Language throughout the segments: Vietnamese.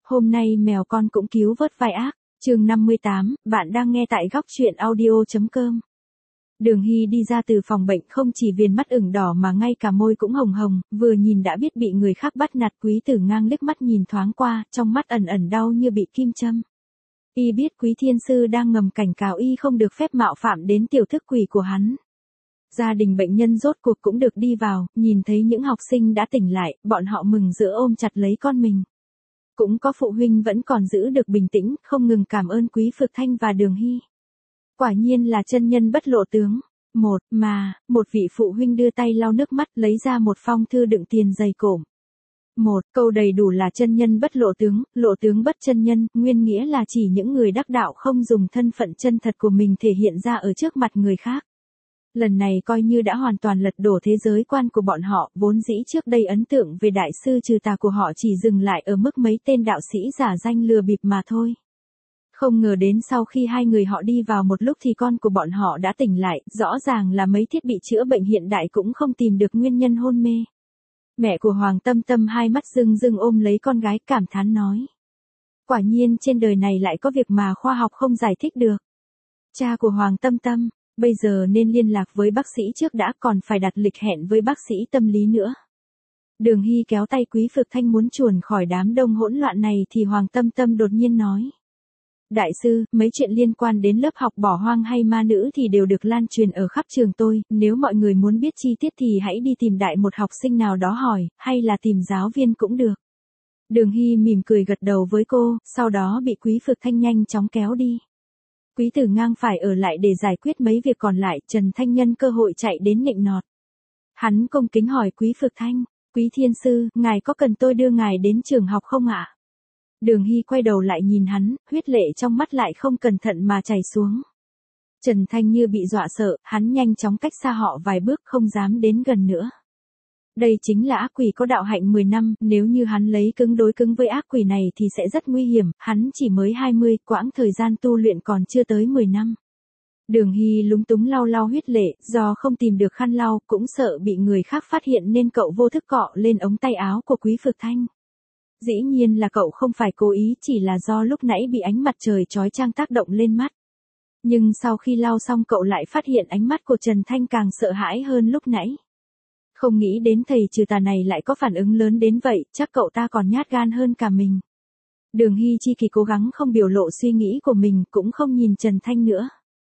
Hôm nay mèo con cũng cứu vớt vai ác. Chương 58, bạn đang nghe tại góc truyện audio.com. Đường Hy đi ra từ phòng bệnh không chỉ viền mắt ửng đỏ mà ngay cả môi cũng hồng hồng, vừa nhìn đã biết bị người khác bắt nạt. Quý Tử Ngang liếc mắt nhìn thoáng qua, trong mắt ẩn ẩn đau như bị kim châm. Y biết Quý Thiên Sư đang ngầm cảnh cáo y không được phép mạo phạm đến tiểu thức quỷ của hắn. Gia đình bệnh nhân rốt cuộc cũng được đi vào, nhìn thấy những học sinh đã tỉnh lại, bọn họ mừng rỡ ôm chặt lấy con mình. Cũng có phụ huynh vẫn còn giữ được bình tĩnh, không ngừng cảm ơn Quý Phược Thanh và Đường Hy. Quả nhiên là chân nhân bất lộ tướng. Một vị phụ huynh đưa tay lau nước mắt lấy ra một phong thư đựng tiền dày cộm. Một câu đầy đủ là chân nhân bất lộ tướng bất chân nhân, nguyên nghĩa là chỉ những người đắc đạo không dùng thân phận chân thật của mình thể hiện ra ở trước mặt người khác. Lần này coi như đã hoàn toàn lật đổ thế giới quan của bọn họ, vốn dĩ trước đây ấn tượng về đại sư trừ tà của họ chỉ dừng lại ở mức mấy tên đạo sĩ giả danh lừa bịp mà thôi. Không ngờ đến sau khi hai người họ đi vào một lúc thì con của bọn họ đã tỉnh lại, rõ ràng là mấy thiết bị chữa bệnh hiện đại cũng không tìm được nguyên nhân hôn mê. Mẹ của Hoàng Tâm Tâm hai mắt rưng rưng ôm lấy con gái cảm thán nói. Quả nhiên trên đời này lại có việc mà khoa học không giải thích được. Cha của Hoàng Tâm Tâm, bây giờ nên liên lạc với bác sĩ trước đã, còn phải đặt lịch hẹn với bác sĩ tâm lý nữa. Đường Hy kéo tay Quý Phược Thanh muốn chuồn khỏi đám đông hỗn loạn này thì Hoàng Tâm Tâm đột nhiên nói. Đại sư, mấy chuyện liên quan đến lớp học bỏ hoang hay ma nữ thì đều được lan truyền ở khắp trường tôi, nếu mọi người muốn biết chi tiết thì hãy đi tìm đại một học sinh nào đó hỏi, hay là tìm giáo viên cũng được. Đường Hy mỉm cười gật đầu với cô, sau đó bị Quý Phược Thanh nhanh chóng kéo đi. Quý Tử Ngang phải ở lại để giải quyết mấy việc còn lại, Trần Thanh nhân cơ hội chạy đến nịnh nọt. Hắn cung kính hỏi Quý Phược Thanh, Quý Thiên Sư, ngài có cần tôi đưa ngài đến trường học không ạ? Đường Hy quay đầu lại nhìn hắn, huyết lệ trong mắt lại không cẩn thận mà chảy xuống. Trần Thanh như bị dọa sợ, hắn nhanh chóng cách xa họ vài bước không dám đến gần nữa. Đây chính là ác quỷ có đạo hạnh 10 năm, nếu như hắn lấy cứng đối cứng với ác quỷ này thì sẽ rất nguy hiểm, hắn chỉ mới 20, quãng thời gian tu luyện còn chưa tới 10 năm. Đường Hy lúng túng lau huyết lệ, do không tìm được khăn lau, cũng sợ bị người khác phát hiện nên cậu vô thức cọ lên ống tay áo của Quý Phược Thanh. Dĩ nhiên là cậu không phải cố ý, chỉ là do lúc nãy bị ánh mặt trời chói chang tác động lên mắt. Nhưng sau khi lau xong cậu lại phát hiện ánh mắt của Trần Thanh càng sợ hãi hơn lúc nãy. Không nghĩ đến thầy trừ tà này lại có phản ứng lớn đến vậy, chắc cậu ta còn nhát gan hơn cả mình. Đường Hy chi kỳ cố gắng không biểu lộ suy nghĩ của mình, cũng không nhìn Trần Thanh nữa.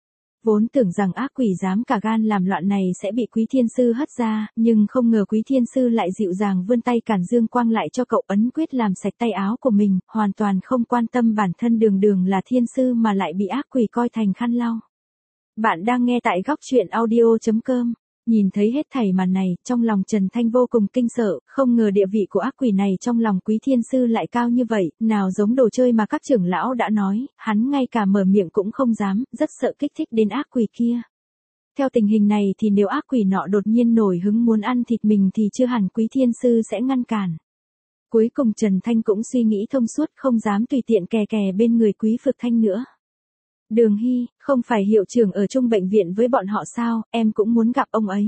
Vốn tưởng rằng ác quỷ dám cả gan làm loạn này sẽ bị Quý Thiên Sư hất ra, nhưng không ngờ Quý Thiên Sư lại dịu dàng vươn tay cản dương quang lại cho cậu, ấn quyết làm sạch tay áo của mình, hoàn toàn không quan tâm bản thân đường là Thiên Sư mà lại bị ác quỷ coi thành khăn lau. Bạn đang nghe tại góc truyện audio.com. Nhìn thấy hết thảy màn này, trong lòng Trần Thanh vô cùng kinh sợ, không ngờ địa vị của ác quỷ này trong lòng Quý Thiên Sư lại cao như vậy, nào giống đồ chơi mà các trưởng lão đã nói, hắn ngay cả mở miệng cũng không dám, rất sợ kích thích đến ác quỷ kia. Theo tình hình này thì nếu ác quỷ nọ đột nhiên nổi hứng muốn ăn thịt mình thì chưa hẳn Quý Thiên Sư sẽ ngăn cản. Cuối cùng Trần Thanh cũng suy nghĩ thông suốt, không dám tùy tiện kè bên người Quý Phược Thanh nữa. Đường Hy, không phải hiệu trưởng ở chung bệnh viện với bọn họ sao, em cũng muốn gặp ông ấy.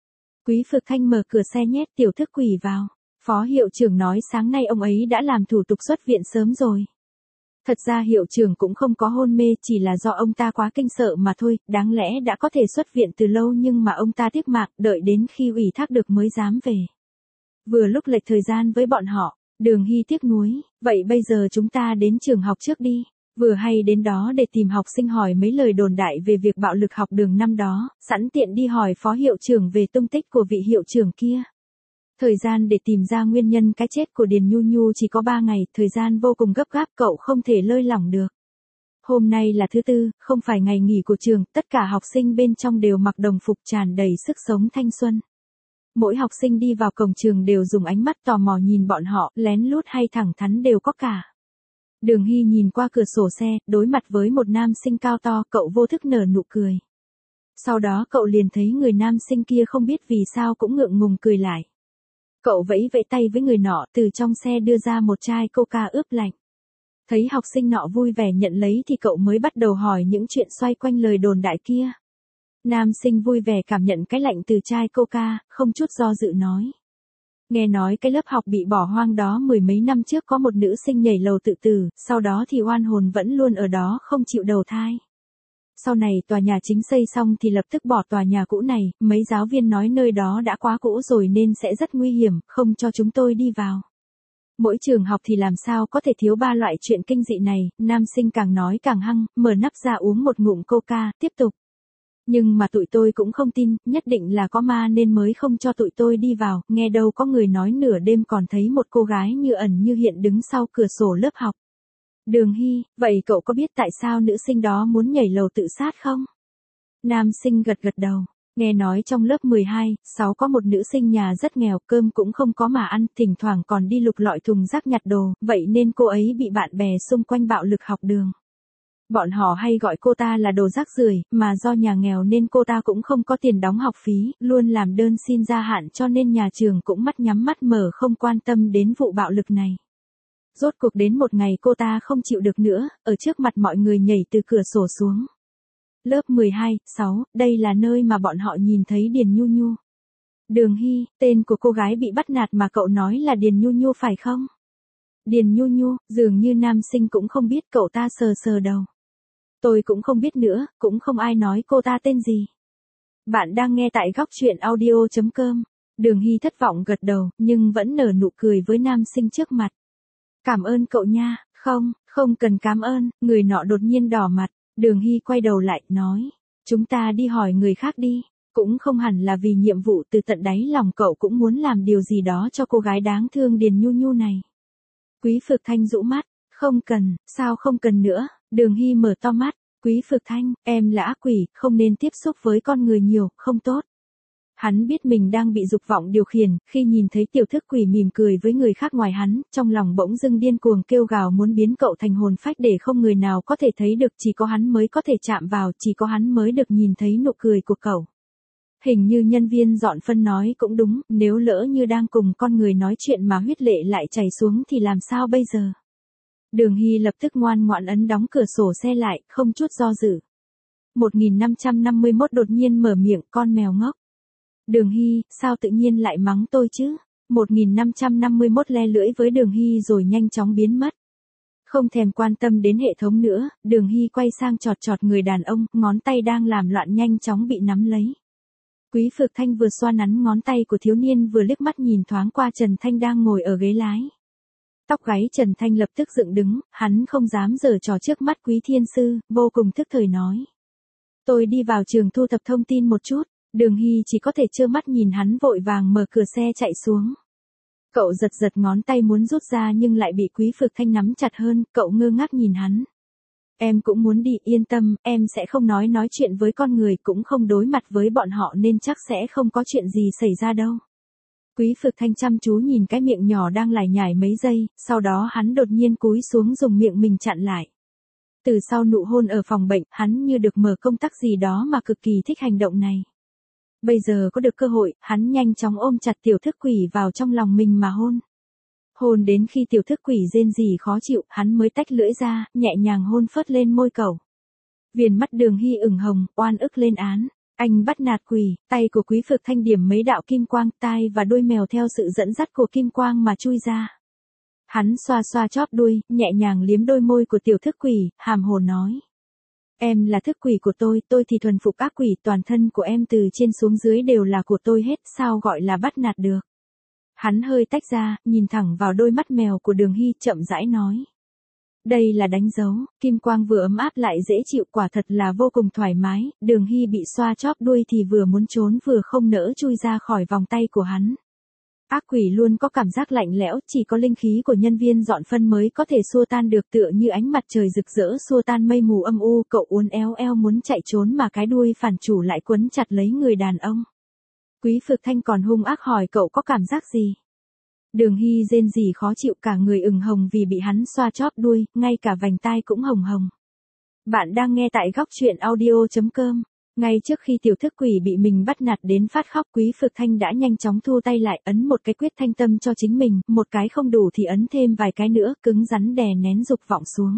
Quý Phược Thanh mở cửa xe nhét tiểu thức quỷ vào. Phó hiệu trưởng nói sáng nay ông ấy đã làm thủ tục xuất viện sớm rồi. Thật ra hiệu trưởng cũng không có hôn mê, chỉ là do ông ta quá kinh sợ mà thôi, đáng lẽ đã có thể xuất viện từ lâu nhưng mà ông ta tiếc mạng, đợi đến khi ủy thác được mới dám về. Vừa lúc lệch thời gian với bọn họ, Đường Hy tiếc nuối, vậy bây giờ chúng ta đến trường học trước đi. Vừa hay đến đó để tìm học sinh hỏi mấy lời đồn đại về việc bạo lực học đường năm đó, sẵn tiện đi hỏi phó hiệu trưởng về tung tích của vị hiệu trưởng kia. Thời gian để tìm ra nguyên nhân cái chết của Điền Nhu Nhu chỉ có 3 ngày, thời gian vô cùng gấp gáp, cậu không thể lơi lỏng được. Hôm nay là thứ tư, không phải ngày nghỉ của trường, tất cả học sinh bên trong đều mặc đồng phục tràn đầy sức sống thanh xuân. Mỗi học sinh đi vào cổng trường đều dùng ánh mắt tò mò nhìn bọn họ, lén lút hay thẳng thắn đều có cả. Đường Hy nhìn qua cửa sổ xe, đối mặt với một nam sinh cao to, cậu vô thức nở nụ cười. Sau đó cậu liền thấy người nam sinh kia không biết vì sao cũng ngượng ngùng cười lại. Cậu vẫy vẫy tay với người nọ, từ trong xe đưa ra một chai coca ướp lạnh. Thấy học sinh nọ vui vẻ nhận lấy thì cậu mới bắt đầu hỏi những chuyện xoay quanh lời đồn đại kia. Nam sinh vui vẻ cảm nhận cái lạnh từ chai coca, không chút do dự nói. Nghe nói cái lớp học bị bỏ hoang đó mười mấy năm trước có một nữ sinh nhảy lầu tự tử, sau đó thì oan hồn vẫn luôn ở đó không chịu đầu thai. Sau này tòa nhà chính xây xong thì lập tức bỏ tòa nhà cũ này, mấy giáo viên nói nơi đó đã quá cũ rồi nên sẽ rất nguy hiểm, không cho chúng tôi đi vào. Mỗi trường học thì làm sao có thể thiếu ba loại chuyện kinh dị này, nam sinh càng nói càng hăng, mở nắp ra uống một ngụm coca, tiếp tục. Nhưng mà tụi tôi cũng không tin, nhất định là có ma nên mới không cho tụi tôi đi vào, nghe đâu có người nói nửa đêm còn thấy một cô gái như ẩn như hiện đứng sau cửa sổ lớp học. Đường Hy, vậy cậu có biết tại sao nữ sinh đó muốn nhảy lầu tự sát không? Nam sinh gật gật đầu. Nghe nói trong lớp 12, 6 có một nữ sinh nhà rất nghèo, cơm cũng không có mà ăn, thỉnh thoảng còn đi lục lọi thùng rác nhặt đồ, vậy nên cô ấy bị bạn bè xung quanh bạo lực học đường. Bọn họ hay gọi cô ta là đồ rác rưởi, mà do nhà nghèo nên cô ta cũng không có tiền đóng học phí, luôn làm đơn xin gia hạn cho nên nhà trường cũng mắt nhắm mắt mở không quan tâm đến vụ bạo lực này. Rốt cuộc đến một ngày cô ta không chịu được nữa, ở trước mặt mọi người nhảy từ cửa sổ xuống. Lớp 12, 6, đây là nơi mà bọn họ nhìn thấy Điền Nhu Nhu. Đường Hy, tên của cô gái bị bắt nạt mà cậu nói là Điền Nhu Nhu phải không? Điền Nhu Nhu, dường như nam sinh cũng không biết, cậu ta sờ sờ đầu. Tôi cũng không biết nữa, cũng không ai nói cô ta tên gì. Bạn đang nghe tại góc truyện audio.com. Đường Hy thất vọng gật đầu, nhưng vẫn nở nụ cười với nam sinh trước mặt. Cảm ơn cậu nha, không cần cảm ơn, người nọ đột nhiên đỏ mặt. Đường Hy quay đầu lại, nói. Chúng ta đi hỏi người khác đi. Cũng không hẳn là vì nhiệm vụ, từ tận đáy lòng cậu cũng muốn làm điều gì đó cho cô gái đáng thương Điền Nhu Nhu này. Quý Phược Thanh rũ mắt. Không cần, sao không cần nữa? Đường Hy mở to mắt. Quý Phược Thanh, em là ác quỷ, không nên tiếp xúc với con người nhiều, không tốt. Hắn biết mình đang bị dục vọng điều khiển, khi nhìn thấy tiểu thức quỷ mỉm cười với người khác ngoài hắn, trong lòng bỗng dưng điên cuồng kêu gào muốn biến cậu thành hồn phách để không người nào có thể thấy được, chỉ có hắn mới có thể chạm vào, chỉ có hắn mới được nhìn thấy nụ cười của cậu. Hình như nhân viên dọn phân nói cũng đúng, nếu lỡ như đang cùng con người nói chuyện mà huyết lệ lại chảy xuống thì làm sao bây giờ? Đường Hy lập tức ngoan ngoãn ấn đóng cửa sổ xe lại, không chút do dự. 1551 đột nhiên mở miệng, con mèo ngốc. Đường Hy, sao tự nhiên lại mắng tôi chứ? 1551 le lưỡi với Đường Hy rồi nhanh chóng biến mất. Không thèm quan tâm đến hệ thống nữa, Đường Hy quay sang chọt chọt người đàn ông, ngón tay đang làm loạn nhanh chóng bị nắm lấy. Quý Phược Thanh vừa xoa nắn ngón tay của thiếu niên vừa liếc mắt nhìn thoáng qua Trần Thanh đang ngồi ở ghế lái. Tóc gáy Trần Thanh lập tức dựng đứng, hắn không dám giở trò trước mắt Quý Thiên Sư, vô cùng thức thời nói. Tôi đi vào trường thu thập thông tin một chút. Đường Hy chỉ có thể trơ mắt nhìn hắn vội vàng mở cửa xe chạy xuống. Cậu giật giật ngón tay muốn rút ra nhưng lại bị Quý Phược Thanh nắm chặt hơn, cậu ngơ ngác nhìn hắn. Em cũng muốn đi, yên tâm, em sẽ không nói chuyện với con người, cũng không đối mặt với bọn họ nên chắc sẽ không có chuyện gì xảy ra đâu. Quý Phược Thanh chăm chú nhìn cái miệng nhỏ đang lải nhải mấy giây, sau đó hắn đột nhiên cúi xuống dùng miệng mình chặn lại. Từ sau nụ hôn ở phòng bệnh, hắn như được mở công tắc gì đó mà cực kỳ thích hành động này. Bây giờ có được cơ hội, hắn nhanh chóng ôm chặt tiểu thức quỷ vào trong lòng mình mà hôn. Hôn đến khi tiểu thức quỷ rên rỉ khó chịu, hắn mới tách lưỡi ra, nhẹ nhàng hôn phớt lên môi cậu. Viền mắt Đường Hy ửng hồng, oan ức lên án. Anh bắt nạt quỷ, tay của Quý Phược Thanh điểm mấy đạo kim quang, tai và đuôi mèo theo sự dẫn dắt của kim quang mà chui ra. Hắn xoa xoa chóp đuôi, nhẹ nhàng liếm đôi môi của tiểu thức quỷ, hàm hồ nói. Em là thức quỷ của tôi thì thuần phục ác quỷ, toàn thân của em từ trên xuống dưới đều là của tôi hết, sao gọi là bắt nạt được. Hắn hơi tách ra, nhìn thẳng vào đôi mắt mèo của Đường Hy, chậm rãi nói. Đây là đánh dấu, kim quang vừa ấm áp lại dễ chịu, quả thật là vô cùng thoải mái. Đường Hy bị xoa chóp đuôi thì vừa muốn trốn vừa không nỡ chui ra khỏi vòng tay của hắn. Ác quỷ luôn có cảm giác lạnh lẽo, chỉ có linh khí của nhân viên dọn phân mới có thể xua tan được, tựa như ánh mặt trời rực rỡ xua tan mây mù âm u. Cậu uốn éo eo muốn chạy trốn mà cái đuôi phản chủ lại quấn chặt lấy người đàn ông. Quý Phược Thanh còn hung ác hỏi cậu có cảm giác gì? Đường Hy rên rỉ khó chịu, cả người ửng hồng vì bị hắn xoa chóp đuôi, ngay cả vành tai cũng hồng hồng. Bạn đang nghe tại góc truyện audio.com. Ngay trước khi tiểu thức quỷ bị mình bắt nạt đến phát khóc, Quý Phược Thanh đã nhanh chóng thu tay lại, ấn một cái quyết thanh tâm cho chính mình, một cái không đủ thì ấn thêm vài cái nữa, cứng rắn đè nén dục vọng xuống.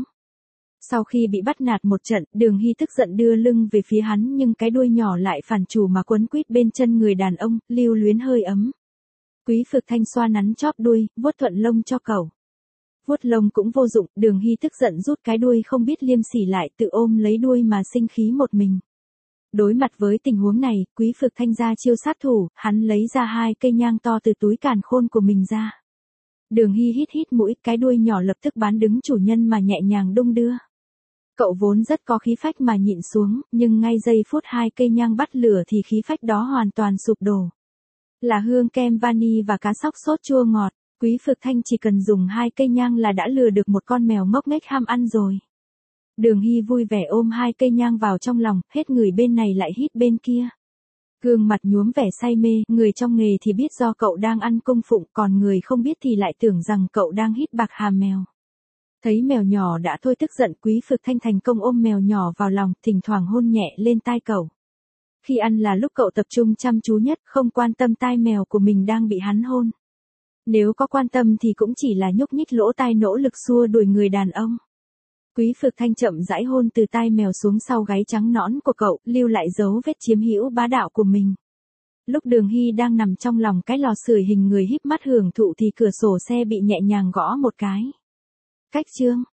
Sau khi bị bắt nạt một trận, Đường Hy tức giận đưa lưng về phía hắn nhưng cái đuôi nhỏ lại phản chủ mà quấn quýt bên chân người đàn ông, lưu luyến hơi ấm. Quý Phược Thanh xoa nắn chóp đuôi, vuốt thuận lông cho cậu. Vuốt lông cũng vô dụng, Đường Hy tức giận rút cái đuôi không biết liêm sỉ lại, tự ôm lấy đuôi mà sinh khí một mình. Đối mặt với tình huống này, Quý Phược Thanh ra chiêu sát thủ, hắn lấy ra 2 cây nhang to từ túi càn khôn của mình ra. Đường Hy hít hít mũi, cái đuôi nhỏ lập tức bán đứng chủ nhân mà nhẹ nhàng đung đưa. Cậu vốn rất có khí phách mà nhịn xuống, nhưng ngay giây phút 2 cây nhang bắt lửa thì khí phách đó hoàn toàn sụp đổ. Là hương kem vani và cá sóc sốt chua ngọt, Quý Phược Thanh chỉ cần dùng 2 cây nhang là đã lừa được một con mèo ngốc nghếch ham ăn rồi. Đường Hy vui vẻ ôm 2 cây nhang vào trong lòng, hết người bên này lại hít bên kia. Gương mặt nhuốm vẻ say mê, người trong nghề thì biết do cậu đang ăn cung phụng, còn người không biết thì lại tưởng rằng cậu đang hít bạc hà mèo. Thấy mèo nhỏ đã thôi tức giận, Quý Phược Thanh thành công ôm mèo nhỏ vào lòng, thỉnh thoảng hôn nhẹ lên tai cậu. Khi ăn là lúc cậu tập trung chăm chú nhất, không quan tâm tai mèo của mình đang bị hắn hôn. Nếu có quan tâm thì cũng chỉ là nhúc nhích lỗ tai nỗ lực xua đuổi người đàn ông. Quý Phược Thanh chậm rãi hôn từ tai mèo xuống sau gáy trắng nõn của cậu, lưu lại dấu vết chiếm hữu bá đạo của mình. Lúc Đường Hy đang nằm trong lòng cái lò sưởi hình người híp mắt hưởng thụ thì cửa sổ xe bị nhẹ nhàng gõ một cái. Cách chương